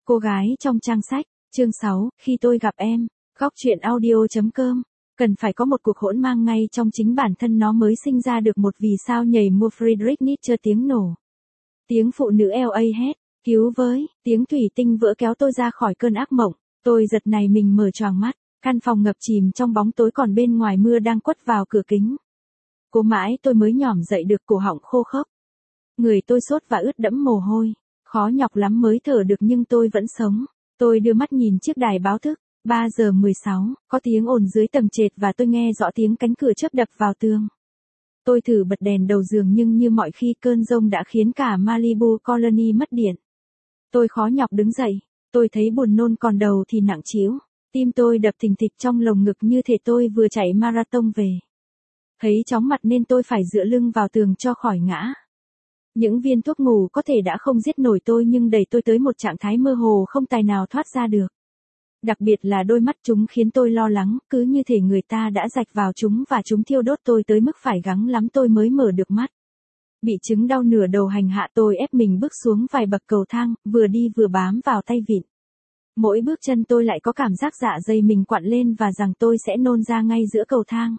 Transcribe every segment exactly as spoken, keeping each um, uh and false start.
Cô gái trong trang sách, chương sáu, khi tôi gặp em, góc truyện audio.com. Cần phải có một cuộc hỗn mang ngay trong chính bản thân nó mới sinh ra được một vì sao nhảy mua Friedrich Nietzsche tiếng nổ. Tiếng phụ nữ eo ây hét, cứu với, tiếng thủy tinh vỡ kéo tôi ra khỏi cơn ác mộng. Tôi giật này mình mở choàng mắt, căn phòng ngập chìm trong bóng tối còn bên ngoài mưa đang quất vào cửa kính. Cố mãi tôi mới nhỏm dậy được, cổ họng khô khốc. Người tôi sốt và ướt đẫm mồ hôi, khó nhọc lắm mới thở được nhưng tôi vẫn sống. Tôi đưa mắt nhìn chiếc đài báo thức, ba giờ mười sáu, có tiếng ồn dưới tầng trệt và tôi nghe rõ tiếng cánh cửa chớp đập vào tường. Tôi thử bật đèn đầu giường nhưng như mọi khi cơn giông đã khiến cả Malibu Colony mất điện. Tôi khó nhọc đứng dậy, tôi thấy buồn nôn còn đầu thì nặng trĩu, tim tôi đập thình thịch trong lồng ngực như thể tôi vừa chạy marathon về. Thấy chóng mặt nên tôi phải dựa lưng vào tường cho khỏi ngã. Những viên thuốc ngủ có thể đã không giết nổi tôi nhưng đẩy tôi tới một trạng thái mơ hồ không tài nào thoát ra được. Đặc biệt là đôi mắt chúng khiến tôi lo lắng, cứ như thể người ta đã rạch vào chúng và chúng thiêu đốt tôi tới mức phải gắng lắm tôi mới mở được mắt. Bị chứng đau nửa đầu hành hạ tôi ép mình bước xuống vài bậc cầu thang, vừa đi vừa bám vào tay vịn. Mỗi bước chân tôi lại có cảm giác dạ dày mình quặn lên và rằng tôi sẽ nôn ra ngay giữa cầu thang.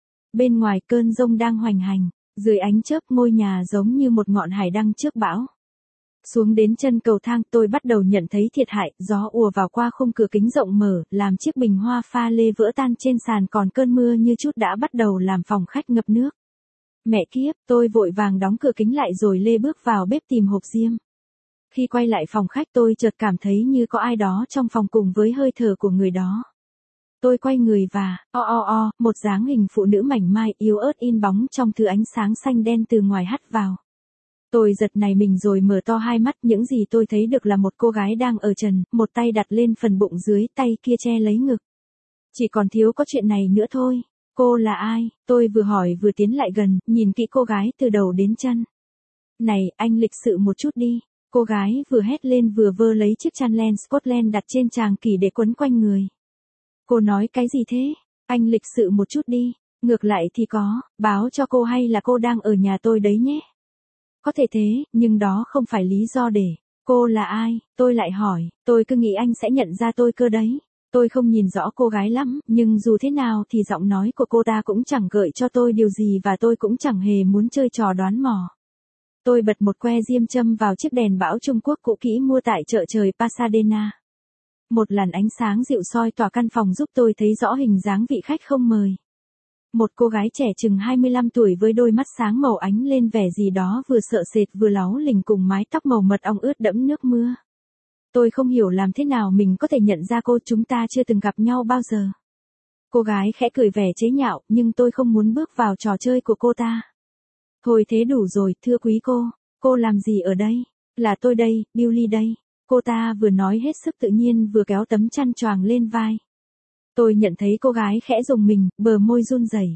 Bên ngoài cơn giông đang hoành hành. Dưới ánh chớp ngôi nhà giống như một ngọn hải đăng trước bão. Xuống đến chân cầu thang tôi bắt đầu nhận thấy thiệt hại, gió ùa vào qua khung cửa kính rộng mở, làm chiếc bình hoa pha lê vỡ tan trên sàn còn cơn mưa như chút đã bắt đầu làm phòng khách ngập nước. Mẹ kiếp, tôi vội vàng đóng cửa kính lại rồi lê bước vào bếp tìm hộp diêm. Khi quay lại phòng khách tôi chợt cảm thấy như có ai đó trong phòng cùng với hơi thở của người đó. Tôi quay người và, o o o, một dáng hình phụ nữ mảnh mai yếu ớt in bóng trong thứ ánh sáng xanh đen từ ngoài hắt vào. Tôi giật này mình rồi mở to hai mắt, những gì tôi thấy được là một cô gái đang ở trần, một tay đặt lên phần bụng dưới, tay kia che lấy ngực. Chỉ còn thiếu có chuyện này nữa thôi. Cô là ai? Tôi vừa hỏi vừa tiến lại gần, nhìn kỹ cô gái từ đầu đến chân. Này, anh lịch sự một chút đi. Cô gái vừa hét lên vừa vơ lấy chiếc chăn len Scotland đặt trên tràng kỷ để quấn quanh người. Cô nói cái gì thế? Anh lịch sự một chút đi. Ngược lại thì có, báo cho cô hay là cô đang ở nhà tôi đấy nhé. Có thể thế, nhưng đó không phải lý do để. Cô là ai? Tôi lại hỏi, tôi cứ nghĩ anh sẽ nhận ra tôi cơ đấy. Tôi không nhìn rõ cô gái lắm, nhưng dù thế nào thì giọng nói của cô ta cũng chẳng gợi cho tôi điều gì và tôi cũng chẳng hề muốn chơi trò đoán mò. Tôi bật một que diêm châm vào chiếc đèn bão Trung Quốc cũ kỹ mua tại chợ trời Pasadena. Một làn ánh sáng dịu soi tỏa căn phòng giúp tôi thấy rõ hình dáng vị khách không mời. Một cô gái trẻ chừng hai mươi lăm tuổi với đôi mắt sáng màu ánh lên vẻ gì đó vừa sợ sệt vừa láu lình cùng mái tóc màu mật ong ướt đẫm nước mưa. Tôi không hiểu làm thế nào mình có thể nhận ra cô, chúng ta chưa từng gặp nhau bao giờ. Cô gái khẽ cười vẻ chế nhạo, nhưng tôi không muốn bước vào trò chơi của cô ta. Thôi thế đủ rồi, thưa quý cô, cô làm gì ở đây? Là tôi đây, Billy đây. Cô ta vừa nói hết sức tự nhiên vừa kéo tấm chăn choàng lên vai. Tôi nhận thấy cô gái khẽ rùng mình, bờ môi run rẩy.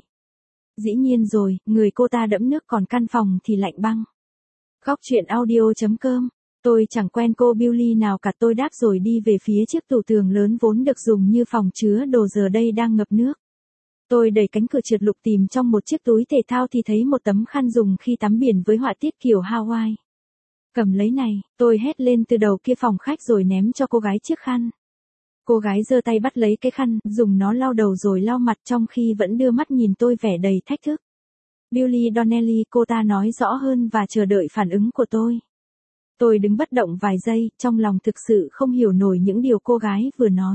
Dĩ nhiên rồi, người cô ta đẫm nước còn căn phòng thì lạnh băng. Góc truyện audio.com. Tôi chẳng quen cô Billy nào cả, tôi đáp rồi đi về phía chiếc tủ tường lớn vốn được dùng như phòng chứa đồ giờ đây đang ngập nước. Tôi đẩy cánh cửa trượt lục tìm trong một chiếc túi thể thao thì thấy một tấm khăn dùng khi tắm biển với họa tiết kiểu Hawaii. Cầm lấy này, tôi hét lên từ đầu kia phòng khách rồi ném cho cô gái chiếc khăn. Cô gái giơ tay bắt lấy cái khăn, dùng nó lau đầu rồi lau mặt trong khi vẫn đưa mắt nhìn tôi vẻ đầy thách thức. Billy Donnelly, cô ta nói rõ hơn và chờ đợi phản ứng của tôi. Tôi đứng bất động vài giây, trong lòng thực sự không hiểu nổi những điều cô gái vừa nói.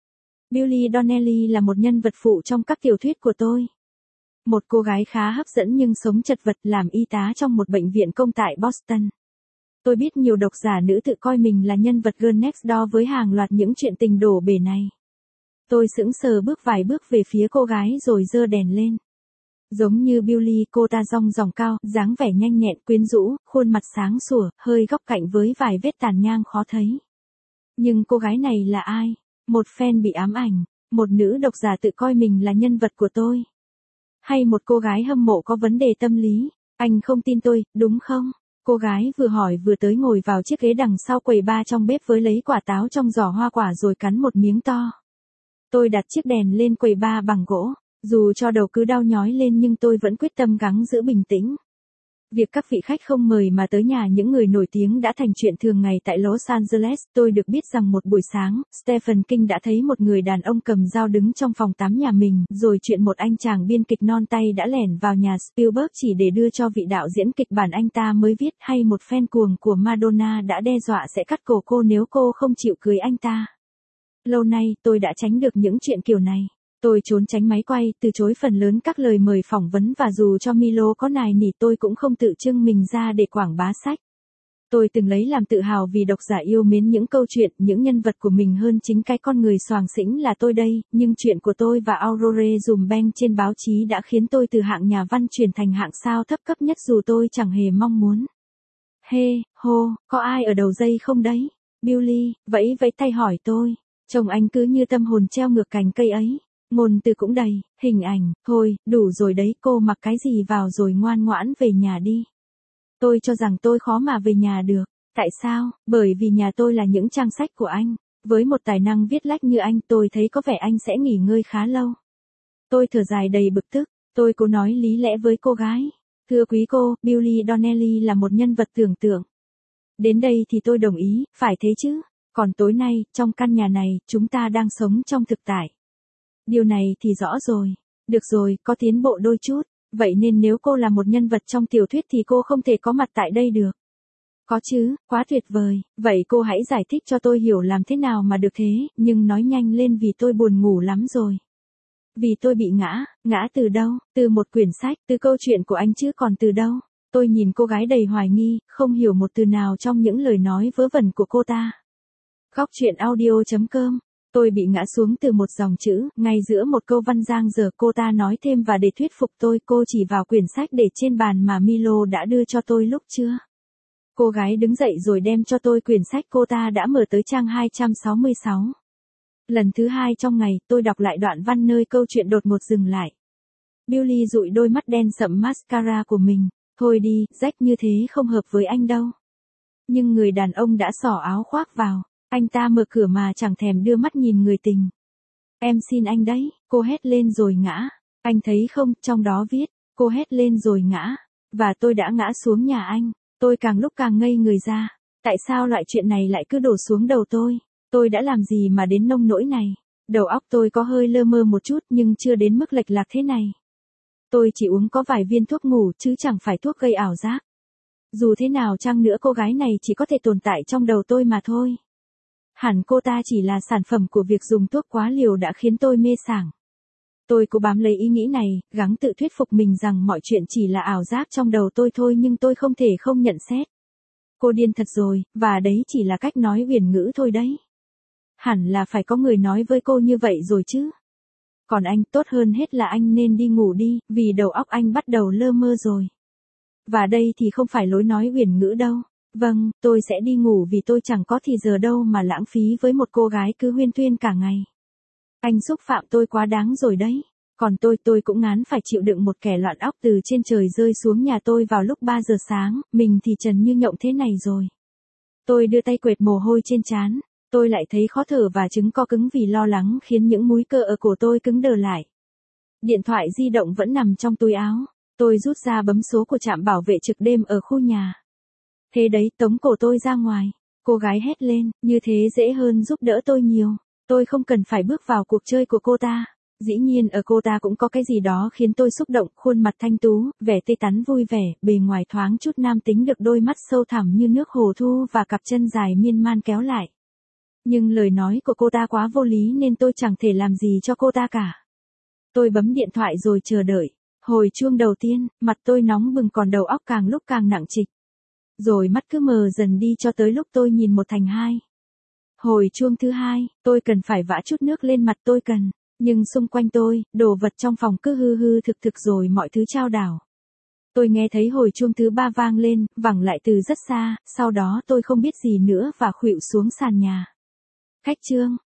Billy Donnelly là một nhân vật phụ trong các tiểu thuyết của tôi. Một cô gái khá hấp dẫn nhưng sống chật vật, làm y tá trong một bệnh viện công tại Boston. Tôi biết nhiều độc giả nữ tự coi mình là nhân vật girl next door với hàng loạt những chuyện tình đổ bể này. Tôi sững sờ bước vài bước về phía cô gái rồi giơ đèn lên. Giống như Billy, cô ta dong dỏng cao, dáng vẻ nhanh nhẹn quyến rũ, khuôn mặt sáng sủa, hơi góc cạnh với vài vết tàn nhang khó thấy. Nhưng cô gái này là ai? Một fan bị ám ảnh, một nữ độc giả tự coi mình là nhân vật của tôi. Hay một cô gái hâm mộ có vấn đề tâm lý? Anh không tin tôi, đúng không? Cô gái vừa hỏi vừa tới ngồi vào chiếc ghế đằng sau quầy bar trong bếp với lấy quả táo trong giỏ hoa quả rồi cắn một miếng to. Tôi đặt chiếc đèn lên quầy bar bằng gỗ. Dù cho đầu cứ đau nhói lên nhưng tôi vẫn quyết tâm gắng giữ bình tĩnh. Việc các vị khách không mời mà tới nhà những người nổi tiếng đã thành chuyện thường ngày tại Los Angeles. Tôi được biết rằng một buổi sáng, Stephen King đã thấy một người đàn ông cầm dao đứng trong phòng tắm nhà mình, rồi chuyện một anh chàng biên kịch non tay đã lẻn vào nhà Spielberg chỉ để đưa cho vị đạo diễn kịch bản anh ta mới viết, hay một fan cuồng của Madonna đã đe dọa sẽ cắt cổ cô nếu cô không chịu cưới anh ta. Lâu nay, tôi đã tránh được những chuyện kiểu này. Tôi trốn tránh máy quay, từ chối phần lớn các lời mời phỏng vấn và dù cho Milo có nài nỉ tôi cũng không tự trưng mình ra để quảng bá sách. Tôi từng lấy làm tự hào vì độc giả yêu mến những câu chuyện, những nhân vật của mình hơn chính cái con người xoàng xĩnh là tôi đây, nhưng chuyện của tôi và Aurore dùm beng trên báo chí đã khiến tôi từ hạng nhà văn chuyển thành hạng sao thấp cấp nhất dù tôi chẳng hề mong muốn. Hê, hô, có ai ở đầu dây không đấy? Billy, vẫy vẫy tay hỏi tôi. Chồng anh cứ như tâm hồn treo ngược cành cây ấy. Ngôn từ cũng đầy, hình ảnh, thôi, đủ rồi đấy, cô mặc cái gì vào rồi ngoan ngoãn về nhà đi. Tôi cho rằng tôi khó mà về nhà được. Tại sao? Bởi vì nhà tôi là những trang sách của anh. Với một tài năng viết lách như anh, tôi thấy có vẻ anh sẽ nghỉ ngơi khá lâu. Tôi thở dài đầy bực tức, tôi cố nói lý lẽ với cô gái. Thưa quý cô, Billy Donnelly là một nhân vật tưởng tượng. Đến đây thì tôi đồng ý, phải thế chứ. Còn tối nay, trong căn nhà này, chúng ta đang sống trong thực tại. Điều này thì rõ rồi. Được rồi, có tiến bộ đôi chút. Vậy nên nếu cô là một nhân vật trong tiểu thuyết thì cô không thể có mặt tại đây được. Có chứ, quá tuyệt vời. Vậy cô hãy giải thích cho tôi hiểu làm thế nào mà được thế, nhưng nói nhanh lên vì tôi buồn ngủ lắm rồi. Vì tôi bị ngã, ngã từ đâu? Từ một quyển sách, từ câu chuyện của anh chứ còn từ đâu? Tôi nhìn cô gái đầy hoài nghi, không hiểu một từ nào trong những lời nói vớ vẩn của cô ta. Góc truyện audio chấm com. Tôi bị ngã xuống từ một dòng chữ, ngay giữa một câu văn giang dở. Cô ta nói thêm và để thuyết phục tôi, cô chỉ vào quyển sách để trên bàn mà Milo đã đưa cho tôi lúc trưa. Cô gái đứng dậy rồi đem cho tôi quyển sách cô ta đã mở tới trang hai trăm sáu mươi sáu. Lần thứ hai trong ngày, tôi đọc lại đoạn văn nơi câu chuyện đột ngột dừng lại. Billy dụi đôi mắt đen sậm mascara của mình. Thôi đi, rách như thế không hợp với anh đâu. Nhưng người đàn ông đã xỏ áo khoác vào. Anh ta mở cửa mà chẳng thèm đưa mắt nhìn người tình. Em xin anh đấy, cô hét lên rồi ngã. Anh thấy không, trong đó viết, cô hét lên rồi ngã. Và tôi đã ngã xuống nhà anh. Tôi càng lúc càng ngây người ra. Tại sao loại chuyện này lại cứ đổ xuống đầu tôi? Tôi đã làm gì mà đến nông nỗi này? Đầu óc tôi có hơi lơ mơ một chút nhưng chưa đến mức lệch lạc thế này. Tôi chỉ uống có vài viên thuốc ngủ chứ chẳng phải thuốc gây ảo giác. Dù thế nào chăng nữa cô gái này chỉ có thể tồn tại trong đầu tôi mà thôi. Hẳn cô ta chỉ là sản phẩm của việc dùng thuốc quá liều đã khiến tôi mê sảng. Tôi cố bám lấy ý nghĩ này, gắng tự thuyết phục mình rằng mọi chuyện chỉ là ảo giác trong đầu tôi thôi nhưng tôi không thể không nhận xét. Cô điên thật rồi, và đấy chỉ là cách nói huyền ngữ thôi đấy. Hẳn là phải có người nói với cô như vậy rồi chứ. Còn anh, tốt hơn hết là anh nên đi ngủ đi, vì đầu óc anh bắt đầu lơ mơ rồi. Và đây thì không phải lối nói huyền ngữ đâu. Vâng, tôi sẽ đi ngủ vì tôi chẳng có thì giờ đâu mà lãng phí với một cô gái cứ huyên thuyên cả ngày. Anh xúc phạm tôi quá đáng rồi đấy. Còn tôi tôi cũng ngán phải chịu đựng một kẻ loạn óc từ trên trời rơi xuống nhà tôi vào lúc ba giờ sáng, mình thì trần như nhộng thế này rồi. Tôi đưa tay quệt mồ hôi trên trán, tôi lại thấy khó thở và trứng co cứng vì lo lắng khiến những múi cơ ở cổ tôi cứng đờ lại. Điện thoại di động vẫn nằm trong túi áo, tôi rút ra bấm số của trạm bảo vệ trực đêm ở khu nhà. Thế đấy, tống cổ tôi ra ngoài. Cô gái hét lên, như thế dễ hơn giúp đỡ tôi nhiều. Tôi không cần phải bước vào cuộc chơi của cô ta. Dĩ nhiên ở cô ta cũng có cái gì đó khiến tôi xúc động, khuôn mặt thanh tú, vẻ tươi tắn vui vẻ, bề ngoài thoáng chút nam tính được đôi mắt sâu thẳm như nước hồ thu và cặp chân dài miên man kéo lại. Nhưng lời nói của cô ta quá vô lý nên tôi chẳng thể làm gì cho cô ta cả. Tôi bấm điện thoại rồi chờ đợi. Hồi chuông đầu tiên, mặt tôi nóng bừng còn đầu óc càng lúc càng nặng trịch. Rồi mắt cứ mờ dần đi cho tới lúc tôi nhìn một thành hai. Hồi chuông thứ hai, tôi cần phải vã chút nước lên mặt tôi cần. Nhưng xung quanh tôi, đồ vật trong phòng cứ hư hư thực thực rồi mọi thứ chao đảo. Tôi nghe thấy hồi chuông thứ ba vang lên, vẳng lại từ rất xa, sau đó tôi không biết gì nữa và khuỵu xuống sàn nhà. Khách trương,